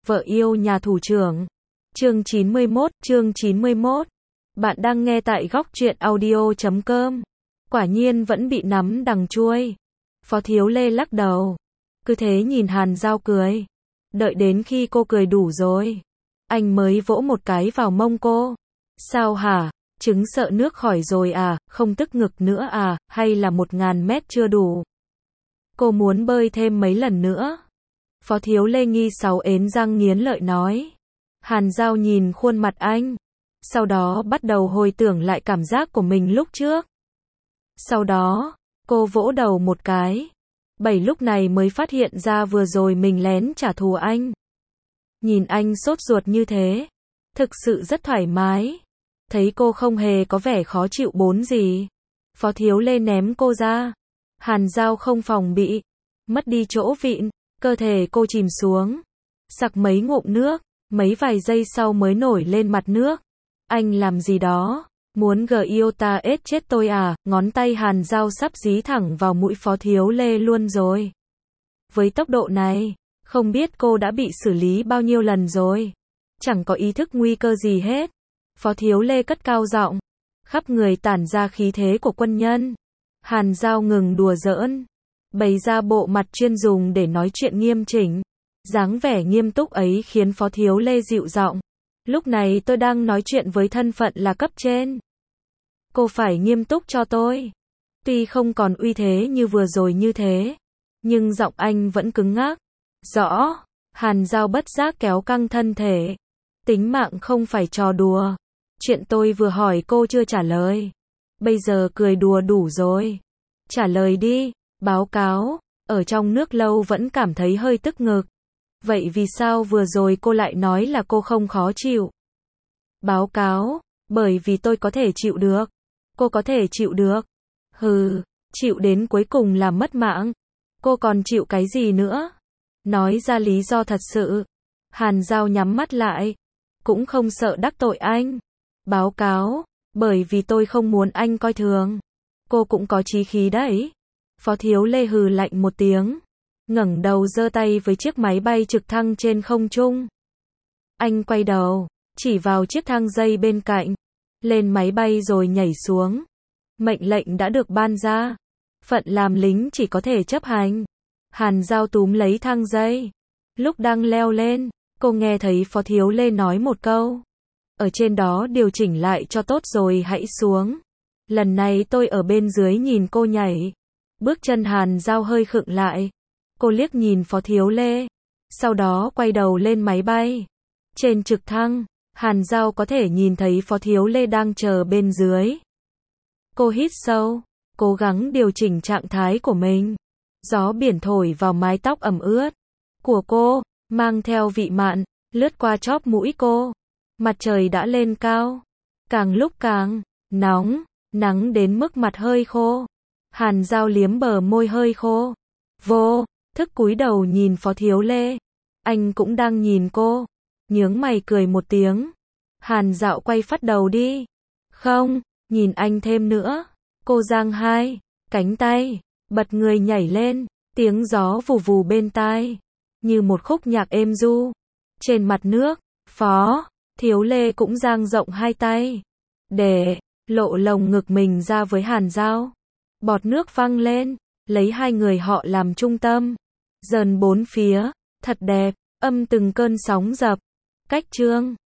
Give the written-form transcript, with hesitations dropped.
Vợ yêu nhà thủ trưởng. Chương 91. Bạn đang nghe tại góc truyện audio.com. Quả nhiên vẫn bị nắm đằng chuôi. Phó Thiếu Lê lắc đầu. Cứ thế nhìn Hàn Giao cười. Đợi đến khi cô cười đủ rồi, anh mới vỗ một cái vào mông cô. Sao hả? Chứng sợ nước khỏi rồi à? Không tức ngực nữa à? Hay là 1000 mét chưa đủ? Cô muốn bơi thêm mấy lần nữa? Phó Thiếu Lê nghi sáu ến răng nghiến lợi nói. Hàn Giao nhìn khuôn mặt anh, sau đó bắt đầu hồi tưởng lại cảm giác của mình lúc trước. Sau đó, cô vỗ đầu một cái. Lúc này mới phát hiện ra vừa rồi mình lén trả thù anh. Nhìn anh sốt ruột như thế, thực sự rất thoải mái. Thấy cô không hề có vẻ khó chịu bốn gì, Phó Thiếu Lê ném cô ra. Hàn Giao không phòng bị, mất đi chỗ vịn, cơ thể cô chìm xuống, sặc mấy ngụm nước, mấy vài giây sau mới nổi lên mặt nước. Anh làm gì đó? Muốn ta ết chết tôi à? Ngón tay Hàn Giao sắp dí thẳng vào mũi Phó Thiếu Lê luôn rồi. Với tốc độ này, không biết cô đã bị xử lý bao nhiêu lần rồi. Chẳng có ý thức nguy cơ gì hết. Phó Thiếu Lê cất cao giọng, khắp người tản ra khí thế của quân nhân. Hàn Giao ngừng đùa giỡn, bày ra bộ mặt chuyên dùng để nói chuyện nghiêm chỉnh. Dáng vẻ nghiêm túc ấy khiến Phó Thiếu Lê dịu giọng. Lúc này tôi đang nói chuyện với thân phận là cấp trên. Cô phải nghiêm túc cho tôi. Tuy không còn uy thế như vừa rồi như thế, nhưng giọng anh vẫn cứng ngắc. Rõ. Hàn Giao bất giác kéo căng thân thể. Tính mạng không phải trò đùa. Chuyện tôi vừa hỏi cô chưa trả lời. Bây giờ cười đùa đủ rồi. Trả lời đi. Báo cáo. Ở trong nước lâu vẫn cảm thấy hơi tức ngực. Vậy vì sao vừa rồi cô lại nói là cô không khó chịu? Báo cáo. Bởi vì tôi có thể chịu được. Cô có thể chịu được. Hừ. Chịu đến cuối cùng là mất mạng. Cô còn chịu cái gì nữa? Nói ra lý do thật sự. Hàn Giao nhắm mắt lại. Cũng không sợ đắc tội anh. Báo cáo. Bởi vì tôi không muốn anh coi thường. Cô cũng có chí khí đấy. Phó Thiếu Lê hừ lạnh một tiếng, ngẩng đầu giơ tay với chiếc máy bay trực thăng trên không trung. Anh quay đầu, chỉ vào chiếc thang dây bên cạnh. Lên máy bay rồi nhảy xuống. Mệnh lệnh đã được ban ra. Phận làm lính chỉ có thể chấp hành. Hàn Giao túm lấy thang dây. Lúc đang leo lên, cô nghe thấy Phó Thiếu Lê nói một câu. Ở trên đó điều chỉnh lại cho tốt rồi hãy xuống. Lần này tôi ở bên dưới nhìn cô nhảy. Bước chân Hàn Giao hơi khựng lại. Cô liếc nhìn Phó Thiếu Lê. Sau đó quay đầu lên máy bay. Trên trực thăng, Hàn Giao có thể nhìn thấy Phó Thiếu Lê đang chờ bên dưới. Cô hít sâu, cố gắng điều chỉnh trạng thái của mình. Gió biển thổi vào mái tóc ẩm ướt của cô, mang theo vị mặn, lướt qua chóp mũi cô. Mặt trời đã lên cao, càng lúc càng nóng, nắng đến mức mặt hơi khô. Hàn Giao liếm bờ môi hơi khô. Vô thức cúi đầu nhìn Phó Thiếu Lê. Anh cũng đang nhìn cô. Nhướng mày cười một tiếng. Hàn Dạo quay phát đầu đi. Không, nhìn anh thêm nữa. Cô giang hai cánh tay, bật người nhảy lên. Tiếng gió vù vù bên tai, như một khúc nhạc êm du. Trên mặt nước, Phó Thiếu Lê cũng dang rộng hai tay, để lộ lồng ngực mình ra với Hàn Giao. Bọt nước văng lên, lấy hai người họ làm trung tâm. Dần bốn phía, thật đẹp, âm từng cơn sóng dập. Cách chương